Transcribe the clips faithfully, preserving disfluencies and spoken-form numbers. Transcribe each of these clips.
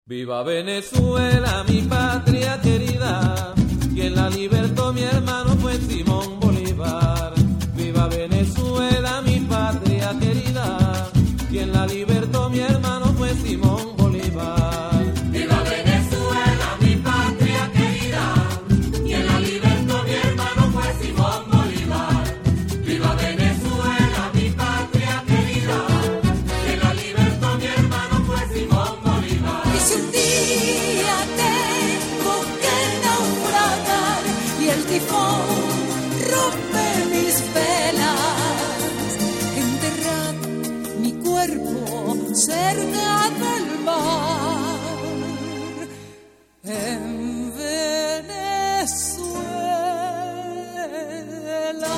Viva Venezuela, mi patria querida, quien la libertó mi hermano fue Simón Bolívar. Viva Venezuela, mi patria querida, quien la libertó mi hermano fue Simón Bolívar. Viva Venezuela, mi patria querida, quien la libertó mi hermano fue Simón Bolívar. Viva Venezuela, mi patria querida, quien la libertó mi hermano fue Simón Bolívar. Y si un día tengo que naufragar y el tifón rompe mis velas, enterrad mi cuerpo cerca del mar, en Venezuela.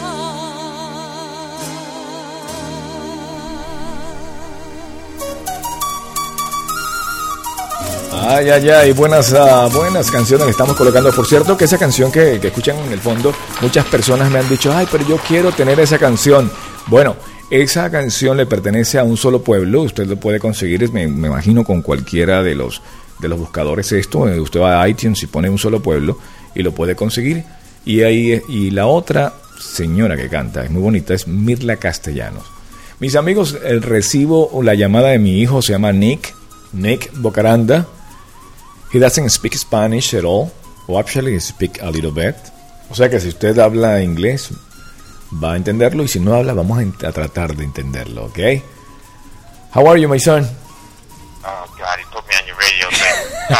Ay, ay, ay, buenas, uh, buenas canciones le estamos colocando. Por cierto, que esa canción que, que escuchan en el fondo, muchas personas me han dicho, ay, pero yo quiero tener esa canción. Bueno, esa canción le pertenece a un solo pueblo. Usted lo puede conseguir, me, me imagino, con cualquiera de los, de los buscadores esto. Usted va a iTunes y pone un solo pueblo y lo puede conseguir. Y, ahí, y la otra señora que canta, es muy bonita, es Mirla Castellanos. Mis amigos, el recibo la llamada de mi hijo, se llama Nick, Nick Bocaranda. He doesn't speak Spanish at all, or actually he speak a little bit. O sea que si usted habla inglés, va a entenderlo, y si no habla, vamos a, ent- a tratar de entenderlo, ¿ok? How are you, my son? Oh, God, he put me on your radio, man. Oh.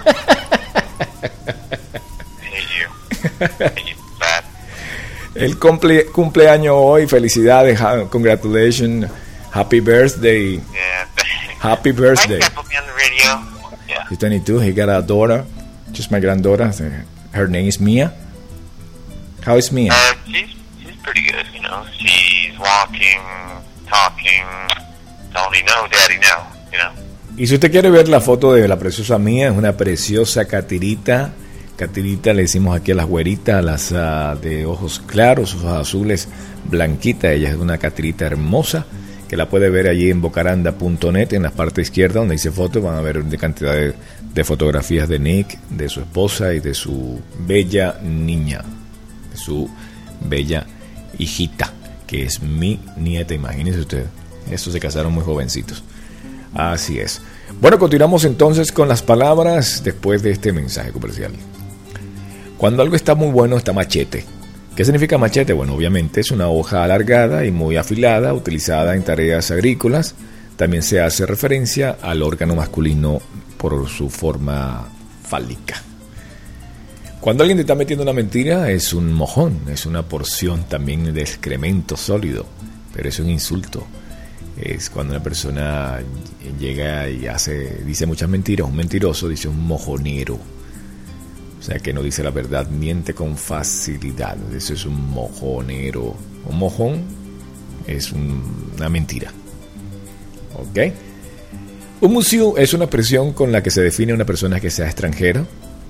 I hate you. I hate you bad. El cumple, cumpleaños hoy, felicidades, ha- congratulations, happy birthday, Yeah. happy Why birthday. you gotta put me on the radio? Yeah. He's twenty-two, he got a daughter, just my granddaughter, her name is Mia. How is Mia? Uh, she's, she's pretty good, you know. She's walking, talking. Only no, daddy, no, you know. Y si usted quiere ver la foto de la preciosa Mía, es una preciosa catirita. Catirita le decimos aquí a las güeritas, a las uh, de ojos claros, ojos azules, blanquita. Ella es una catirita hermosa, que la puede ver allí en bocaranda punto net, en la parte izquierda donde dice foto. Van a ver una cantidad de, de fotografías de Nick, de su esposa y de su bella niña, de su bella hijita, que es mi nieta, imagínense usted. Estos se casaron muy jovencitos. Así es. Bueno, continuamos entonces con las palabras después de este mensaje comercial. Cuando algo está muy bueno, está machete. ¿Qué significa machete? Bueno, obviamente es una hoja alargada y muy afilada, utilizada en tareas agrícolas. También se hace referencia al órgano masculino por su forma fálica. Cuando alguien te está metiendo una mentira, es un mojón, es una porción también de excremento sólido, pero es un insulto. Es cuando una persona llega y hace, dice muchas mentiras, un mentiroso dice un mojonero. O sea, que no dice la verdad, miente con facilidad. Eso es un mojonero. Un mojón es un, una mentira. ¿Ok? Un museo es una expresión con la que se define una persona que sea extranjera,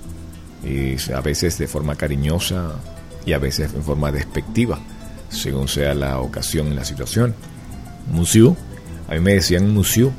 y a veces de forma cariñosa y a veces en forma despectiva, según sea la ocasión y la situación. Museo, a mí me decían museo,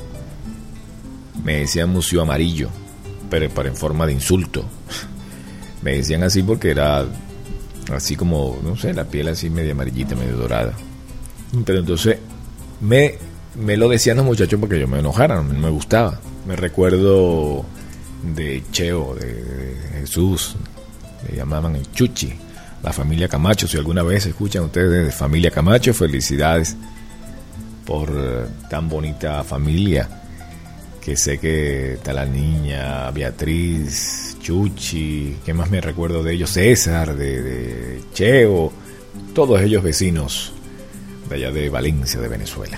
me decían museo amarillo, pero, pero en forma de insulto. Me decían así porque era así como, no sé, la piel así medio amarillita, medio dorada. Pero entonces me, me lo decían los muchachos porque yo me enojara, no me gustaba. Me recuerdo de Cheo, de, de Jesús, le llamaban el Chuchi, la familia Camacho. Si alguna vez escuchan ustedes de familia Camacho, felicidades por tan bonita familia, que sé que está la niña Beatriz, Chuchi, ¿qué más me recuerdo de ellos? César, de, de Cheo, todos ellos vecinos de allá de Valencia, de Venezuela.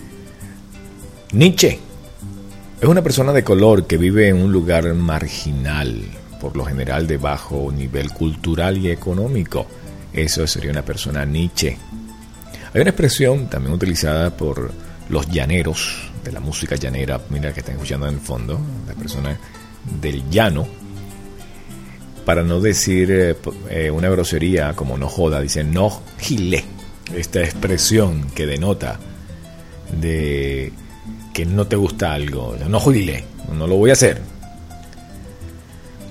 Nietzsche es una persona de color que vive en un lugar marginal, por lo general de bajo nivel cultural y económico. Eso sería una persona Nietzsche. Hay una expresión también utilizada por los llaneros, de la música llanera, mira que están escuchando en el fondo, la persona del llano, para no decir eh, eh, una grosería como no joda, dicen no gile. Esta expresión que denota de que no te gusta algo, no jodile, no lo voy a hacer.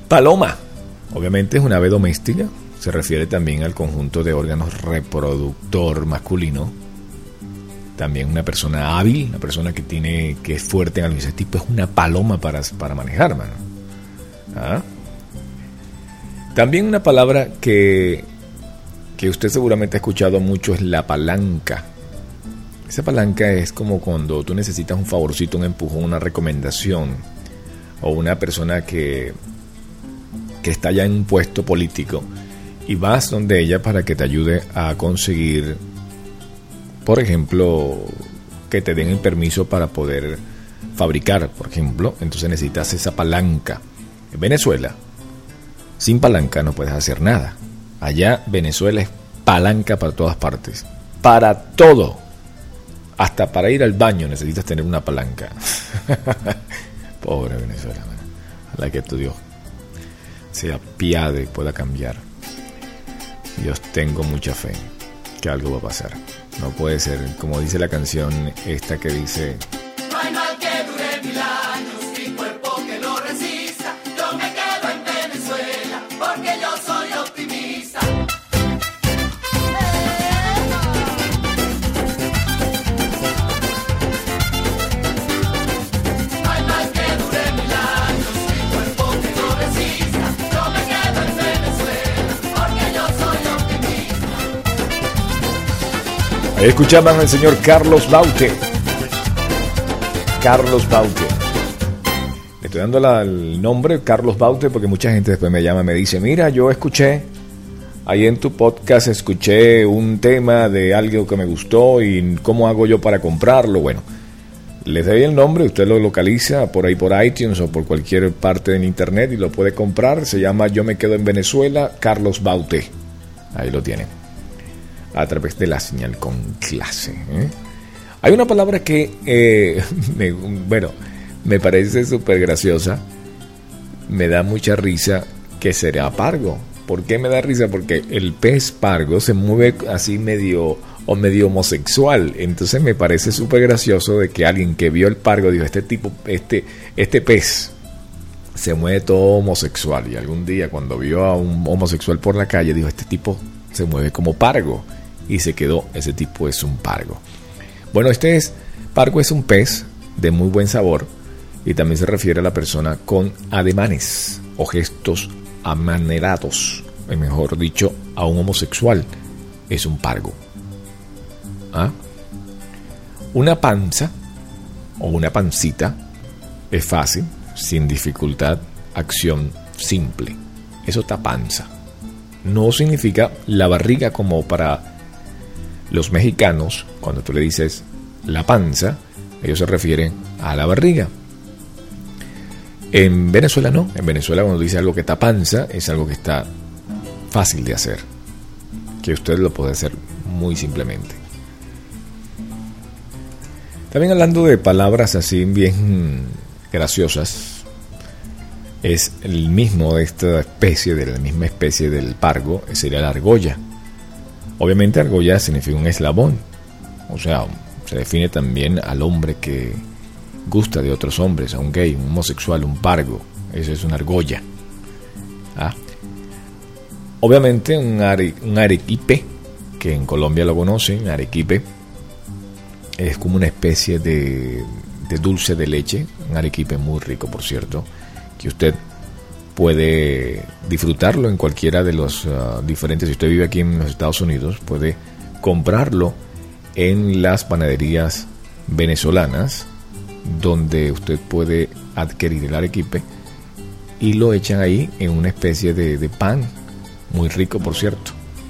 Paloma, obviamente es una ave doméstica, se refiere también al conjunto de órganos reproductor masculino. También una persona hábil, una persona que tiene que es fuerte en algo. Ese tipo es una paloma para, para manejar, mano. ¿Ah? También una palabra que, que usted seguramente ha escuchado mucho es la palanca. Esa palanca es como cuando tú necesitas un favorcito, un empujón, una recomendación, o una persona que, que está ya en un puesto político y vas donde ella para que te ayude a conseguir, por ejemplo, que te den el permiso para poder fabricar, por ejemplo. Entonces necesitas esa palanca. En Venezuela, sin palanca no puedes hacer nada. Allá Venezuela es palanca para todas partes, para todo. Hasta para ir al baño necesitas tener una palanca. Pobre Venezuela, man. Ojalá que tu Dios se apiade y pueda cambiar. Dios, tengo mucha fe que algo va a pasar. No puede ser, como dice la canción esta que dice: no hay mal que dure mil años, ni cuerpo que lo resista. Yo me quedo en Venezuela, porque yo soy optimista. No hay mal que dure mil años, ni cuerpo que lo resista. Yo me quedo en Venezuela, porque yo soy optimista. Ahí escuchaban al señor Carlos Baute. Carlos Baute. Le estoy dando la, el nombre Carlos Baute porque mucha gente después me llama y me dice: mira, yo escuché ahí en tu podcast, escuché un tema de algo que me gustó y cómo hago yo para comprarlo. Bueno, les doy el nombre, usted lo localiza por ahí por iTunes o por cualquier parte en internet y lo puede comprar. Se llama Yo me quedo en Venezuela, Carlos Baute. Ahí lo tienen, a través de la señal con clase. ¿eh? Hay una palabra que, eh, me, bueno, me parece súper graciosa, me da mucha risa, que será pargo. ¿Por qué me da risa? Porque el pez pargo se mueve así medio o medio homosexual. Entonces me parece súper gracioso de que alguien que vio el pargo dijo: este tipo, este, este pez se mueve todo homosexual. Y algún día cuando vio a un homosexual por la calle dijo: este tipo se mueve como pargo. Y se quedó, ese tipo es un pargo. Bueno, este es, pargo es un pez de muy buen sabor y también se refiere a la persona con ademanes o gestos amanerados, o mejor dicho, a un homosexual es un pargo. ¿Ah? Una panza o una pancita es fácil, sin dificultad, acción simple. Eso está panza. No significa la barriga como para los mexicanos. Cuando tú le dices la panza, ellos se refieren a la barriga. En Venezuela no. En Venezuela cuando dice algo que está panza, es algo que está fácil de hacer, que usted lo puede hacer muy simplemente. También hablando de palabras así bien graciosas, es el mismo de esta especie, de la misma especie del pargo, sería la argolla. Obviamente argolla significa un eslabón, o sea, se define también al hombre que gusta de otros hombres, a un gay, un homosexual, un pargo. Eso es una argolla. ¿Ah? Obviamente un, are, un arequipe, que en Colombia lo conocen, arequipe, es como una especie de, de dulce de leche, un arequipe muy rico, por cierto, que usted puede disfrutarlo en cualquiera de los uh, diferentes. Si usted vive aquí en los Estados Unidos, puede comprarlo en las panaderías venezolanas, donde usted puede adquirir el arequipe y lo echan ahí en una especie de, de pan muy rico, por cierto.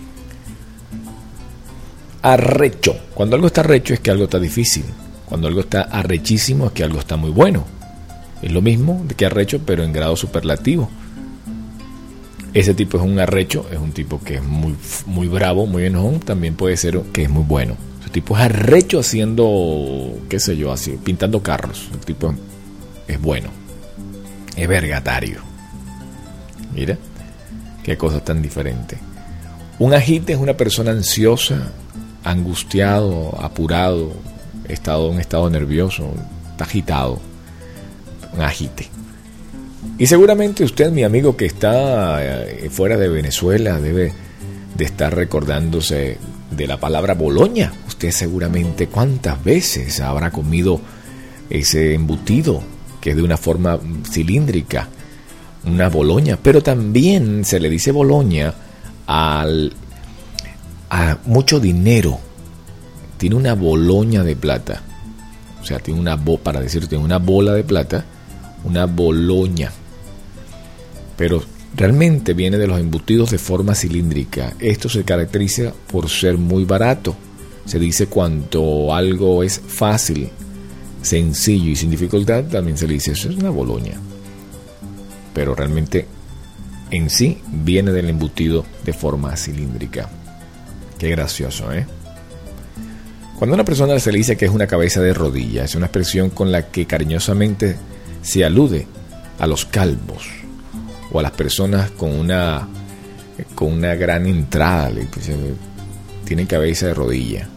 Arrecho. Cuando algo está arrecho es que algo está difícil. Cuando algo está arrechísimo es que algo está muy bueno. Es lo mismo de que arrecho, pero en grado superlativo. Ese tipo es un arrecho, es un tipo que es muy, muy bravo, muy enojón. También puede ser que es muy bueno. Ese tipo es arrecho haciendo, qué sé yo, así, pintando carros. El tipo es bueno. Es vergatario. Mira, qué cosa tan diferente. Un agite es una persona ansiosa, angustiado, apurado, estado, un estado nervioso, está agitado. Un agite. Y seguramente usted, mi amigo que está eh, fuera de Venezuela, debe de estar recordándose de la palabra Boloña. Usted seguramente cuántas veces habrá comido ese embutido que es de una forma cilíndrica, una Boloña. Pero también se le dice Boloña al, a mucho dinero. Tiene una Boloña de plata. O sea, tiene una bo, para decir, tiene una bola de plata, una Boloña. Pero realmente viene de los embutidos de forma cilíndrica. Esto se caracteriza por ser muy barato. Se dice cuando algo es fácil, sencillo y sin dificultad, también se le dice eso es una Boloña. Pero realmente en sí viene del embutido de forma cilíndrica. Qué gracioso, ¿eh? Cuando a una persona se le dice que es una cabeza de rodilla, es una expresión con la que cariñosamente se alude a los calvos o a las personas con una con una gran entrada, pues, tienen cabeza de rodilla.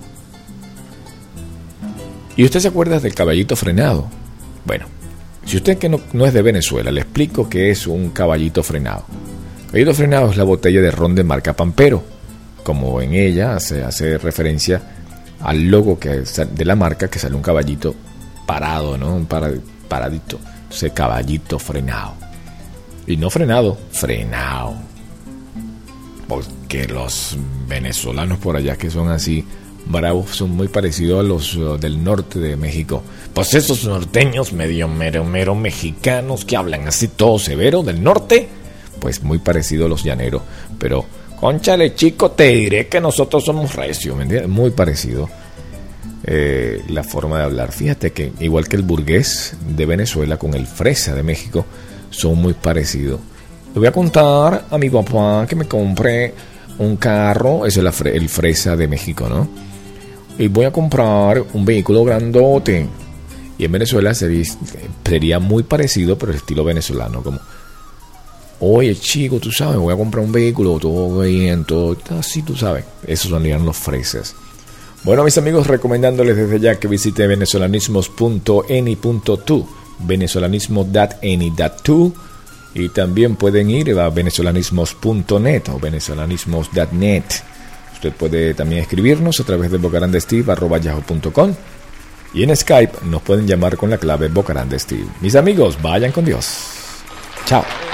¿Y usted se acuerda del caballito frenado? Bueno, si usted que no, no es de Venezuela, le explico qué es un caballito frenado. Caballito frenado es la botella de ron de marca Pampero, como en ella se hace referencia al logo que de la marca, que sale un caballito parado, ¿no? Un paradito, ese caballito frenado. Y no frenado, frenado. Porque los venezolanos por allá que son así bravos son muy parecidos a los uh, del norte de México. Pues esos norteños medio mero mero mexicanos que hablan así todo severo del norte, pues muy parecidos a los llaneros. Pero, cónchale chico, te diré que nosotros somos recios, ¿me entiendes? Muy parecido eh, la forma de hablar. Fíjate que igual que el burgués de Venezuela con el fresa de México, son muy parecidos. Le voy a contar a mi papá que me compré un carro, ese es el fresa de México, ¿no? Y voy a comprar un vehículo grandote. Y en Venezuela sería muy parecido, pero el estilo venezolano, como, oye chico, tú sabes, voy a comprar un vehículo, todo bien, todo así, tú sabes. Esos serían los fresas. Bueno, mis amigos, recomendándoles desde ya que visite venezolanismos punto eni punto tu, venezolanismo punto eni punto tu, y también pueden ir a venezolanismos punto net o venezolanismos punto net. Usted puede también escribirnos a través de bocarandesteve arroba yahoo punto com y en Skype nos pueden llamar con la clave bocarandesteve. Mis amigos, vayan con Dios. Chao.